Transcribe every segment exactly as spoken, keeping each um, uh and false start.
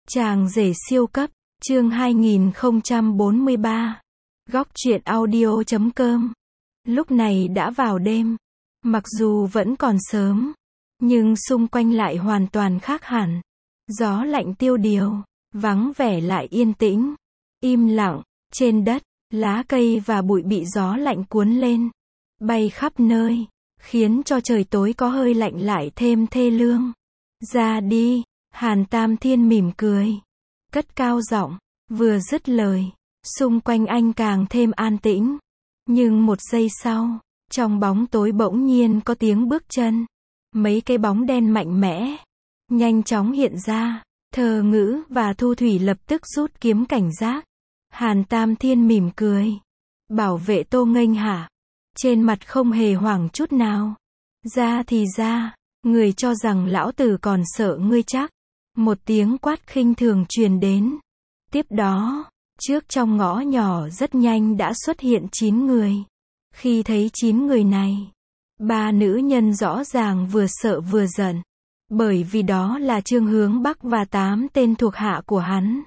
Chàng rể siêu cấp, chương hai nghìn không trăm bốn mươi ba. Góc truyện audio chấm com. Lúc này đã vào đêm. Mặc dù vẫn còn sớm, nhưng xung quanh lại hoàn toàn khác hẳn. Gió lạnh tiêu điều, vắng vẻ lại yên tĩnh. Im lặng, trên đất, lá cây và bụi bị gió lạnh cuốn lên, bay khắp nơi, khiến cho trời tối có hơi lạnh lại thêm thê lương. Ra đi, Hàn Tam Thiên mỉm cười, cất cao giọng, vừa dứt lời, xung quanh anh càng thêm an tĩnh. Nhưng một giây sau, trong bóng tối bỗng nhiên có tiếng bước chân. Mấy cái bóng đen mạnh mẽ, nhanh chóng hiện ra. Thờ Ngữ và Thu Thủy lập tức rút kiếm cảnh giác. Hàn Tam Thiên mỉm cười, bảo vệ Tô Nghênh hả? Trên mặt không hề hoảng chút nào. Ra thì ra, người cho rằng lão tử còn sợ ngươi chắc. Một tiếng quát khinh thường truyền đến. Tiếp đó, trước trong ngõ nhỏ rất nhanh đã xuất hiện chín người. Khi thấy chín người này, ba nữ nhân rõ ràng vừa sợ vừa giận. Bởi vì đó là Trương Hướng Bắc và tám tên thuộc hạ của hắn.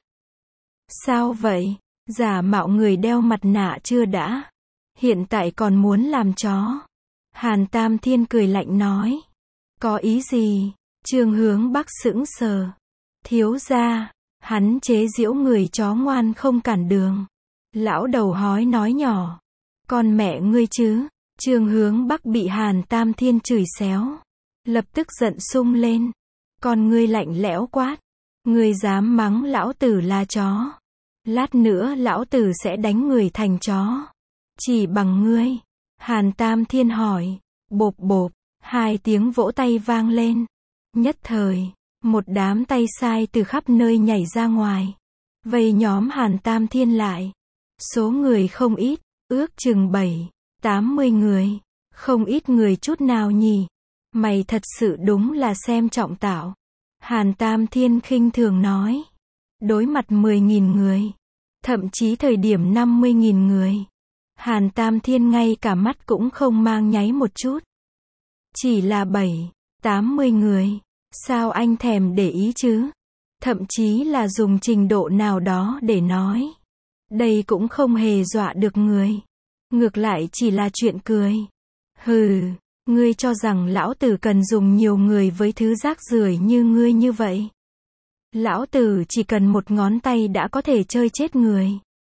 Sao vậy? Giả mạo người đeo mặt nạ chưa đã? Hiện tại còn muốn làm chó? Hàn Tam Thiên cười lạnh nói. Có ý gì? Trương Hướng Bắc sững sờ. Thiếu gia, hắn chế giễu người chó ngoan không cản đường. Lão đầu hói nói nhỏ. Con mẹ ngươi chứ? Trương Hướng Bắc bị Hàn Tam Thiên chửi xéo. Lập tức giận sung lên. Con ngươi lạnh lẽo quát. Ngươi dám mắng lão tử là chó? Lát nữa lão tử sẽ đánh người thành chó. Chỉ bằng ngươi? Hàn Tam Thiên hỏi. Bộp bộp, hai tiếng vỗ tay vang lên. Nhất thời, một đám tay sai từ khắp nơi nhảy ra ngoài, vây nhóm Hàn Tam Thiên lại. Số người không ít, ước chừng bảy, tám mươi người. Không ít người chút nào nhỉ? Mày thật sự đúng là xem trọng tạo. Hàn Tam Thiên khinh thường nói. Đối mặt mười nghìn người, thậm chí thời điểm năm mươi nghìn người, Hàn Tam Thiên ngay cả mắt cũng không mang nháy một chút. Chỉ là bảy, tám mươi người, sao anh thèm để ý chứ? Thậm chí là dùng trình độ nào đó để nói. Đây cũng không hề dọa được người. Ngược lại chỉ là chuyện cười. Hừ, ngươi cho rằng lão tử cần dùng nhiều người với thứ rác rưởi như ngươi như vậy? Lão tử chỉ cần một ngón tay đã có thể chơi chết người.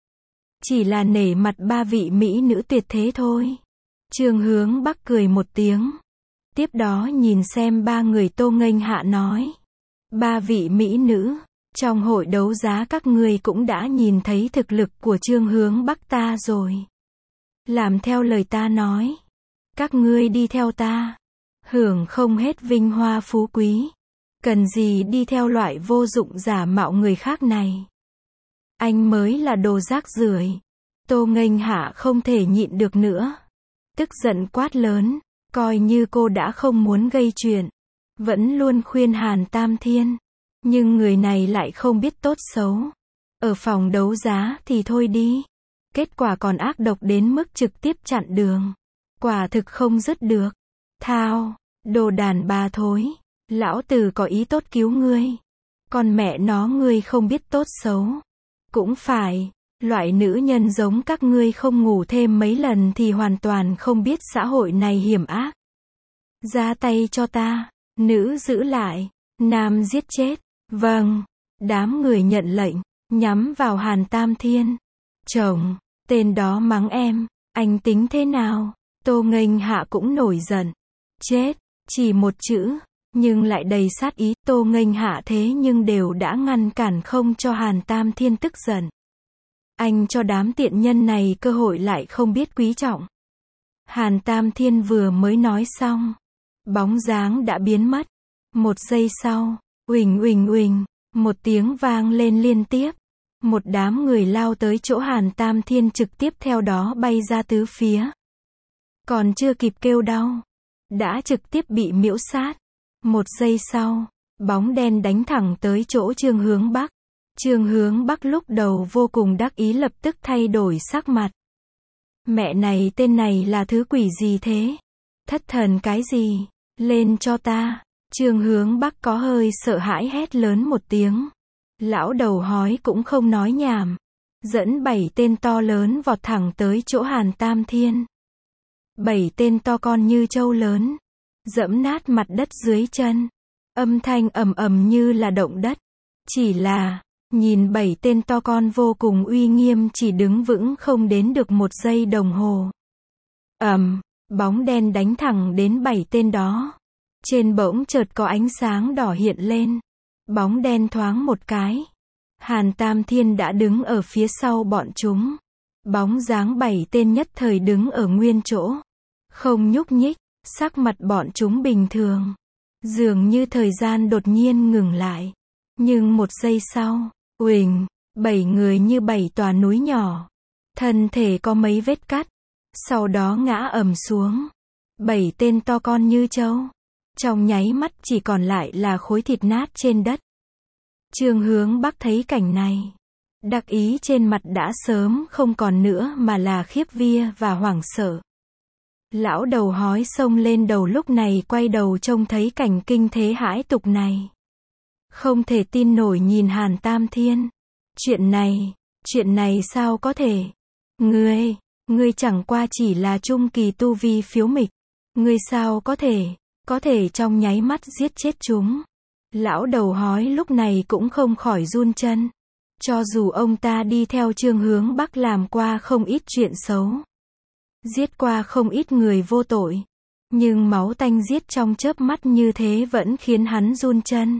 Chỉ là nể mặt ba vị mỹ nữ tuyệt thế thôi. Trương Hướng Bắc cười một tiếng. Tiếp đó nhìn xem ba người Tô Nghênh hạ nói. Ba vị mỹ nữ, trong hội đấu giá các ngươi cũng đã nhìn thấy thực lực của Trương Hướng Bắc ta rồi. Làm theo lời ta nói. Các ngươi đi theo ta, hưởng không hết vinh hoa phú quý. Cần gì đi theo loại vô dụng giả mạo người khác này? Anh mới là đồ rác rưởi. Tô Nghênh hạ không thể nhịn được nữa. Tức giận quát lớn, coi như cô đã không muốn gây chuyện. Vẫn luôn khuyên Hàn Tam Thiên. Nhưng người này lại không biết tốt xấu. Ở phòng đấu giá thì thôi đi. Kết quả còn ác độc đến mức trực tiếp chặn đường. Quả thực không dứt được. Thao, đồ đàn bà thối. Lão tử có ý tốt cứu ngươi. Còn mẹ nó ngươi không biết tốt xấu. Cũng phải, loại nữ nhân giống các ngươi không ngủ thêm mấy lần thì hoàn toàn không biết xã hội này hiểm ác. Ra tay cho ta, nữ giữ lại, nam giết chết. Vâng, đám người nhận lệnh, nhắm vào Hàn Tam Thiên. Chồng, tên đó mắng em, anh tính thế nào? Tô Nghênh hạ cũng nổi giận. Chết, chỉ một chữ, nhưng lại đầy sát ý. Tô Nghênh hạ thế nhưng đều đã ngăn cản không cho Hàn Tam Thiên tức giận. Anh cho đám tiện nhân này cơ hội lại không biết quý trọng. Hàn Tam Thiên vừa mới nói xong, bóng dáng đã biến mất. Một giây sau, uỳnh uỳnh uỳnh, một tiếng vang lên liên tiếp. Một đám người lao tới chỗ Hàn Tam Thiên, trực tiếp theo đó bay ra tứ phía. Còn chưa kịp kêu đau, đã trực tiếp bị miễu sát. Một giây sau, bóng đen đánh thẳng tới chỗ Trương Hướng Bắc. Trương Hướng Bắc lúc đầu vô cùng đắc ý, lập tức thay đổi sắc mặt. Mẹ này, tên này là thứ quỷ gì thế? Thất thần cái gì? Lên cho ta! Trương Hướng Bắc có hơi sợ hãi hét lớn một tiếng. Lão đầu hói cũng không nói nhảm. Dẫn bảy tên to lớn vọt thẳng tới chỗ Hàn Tam Thiên. Bảy tên to con như trâu lớn. Dẫm nát mặt đất dưới chân. Âm thanh ầm ầm như là động đất. Chỉ là, nhìn bảy tên to con vô cùng uy nghiêm chỉ đứng vững không đến được một giây đồng hồ. Ầm, bóng đen đánh thẳng đến bảy tên đó. Trên bỗng chợt có ánh sáng đỏ hiện lên. Bóng đen thoáng một cái. Hàn Tam Thiên đã đứng ở phía sau bọn chúng. Bóng dáng bảy tên nhất thời đứng ở nguyên chỗ. Không nhúc nhích, sắc mặt bọn chúng bình thường. Dường như thời gian đột nhiên ngừng lại. Nhưng một giây sau, uỳnh, bảy người như bảy tòa núi nhỏ. Thân thể có mấy vết cắt. Sau đó ngã ầm xuống. Bảy tên to con như trâu. Trong nháy mắt chỉ còn lại là khối thịt nát trên đất. Trương Hướng Bắc thấy cảnh này. Đắc ý trên mặt đã sớm không còn nữa mà là khiếp vía và hoảng sợ. Lão đầu hói xông lên đầu lúc này quay đầu trông thấy cảnh kinh thế hãi tục này. Không thể tin nổi nhìn Hàn Tam Thiên. Chuyện này, chuyện này sao có thể? Ngươi, ngươi chẳng qua chỉ là trung kỳ tu vi phiếu mịch. Ngươi sao có thể, có thể trong nháy mắt giết chết chúng. Lão đầu hói lúc này cũng không khỏi run chân. Cho dù ông ta đi theo Trương Hướng Bắc làm qua không ít chuyện xấu. Giết qua không ít người vô tội. Nhưng máu tanh giết trong chớp mắt như thế vẫn khiến hắn run chân.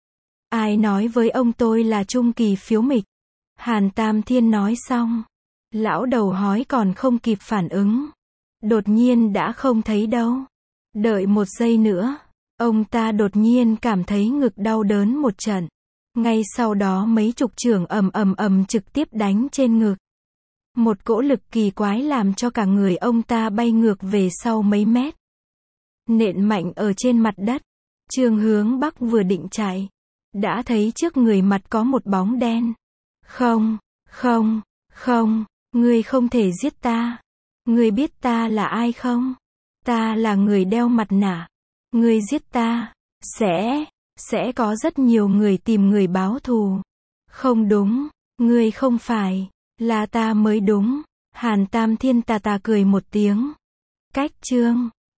Ai nói với ông tôi là trung kỳ phiếu mịch? Hàn Tam Thiên nói xong. Lão đầu hói còn không kịp phản ứng. Đột nhiên đã không thấy đâu. Đợi một giây nữa. Ông ta đột nhiên cảm thấy ngực đau đớn một trận. Ngay sau đó mấy chục chưởng ầm ầm ầm trực tiếp đánh trên ngực. Một cỗ lực kỳ quái làm cho cả người ông ta bay ngược về sau mấy mét. Nện mạnh ở trên mặt đất. Trương Hướng Bắc vừa định chạy. Đã thấy trước người mặt có một bóng đen. Không, không, không, ngươi không thể giết ta. Ngươi biết ta là ai không? Ta là người đeo mặt nạ. Ngươi giết ta, sẽ, sẽ có rất nhiều người tìm người báo thù. Không đúng, ngươi không phải, là ta mới đúng. Hàn Tam Thiên tà tà cười một tiếng. Cách chương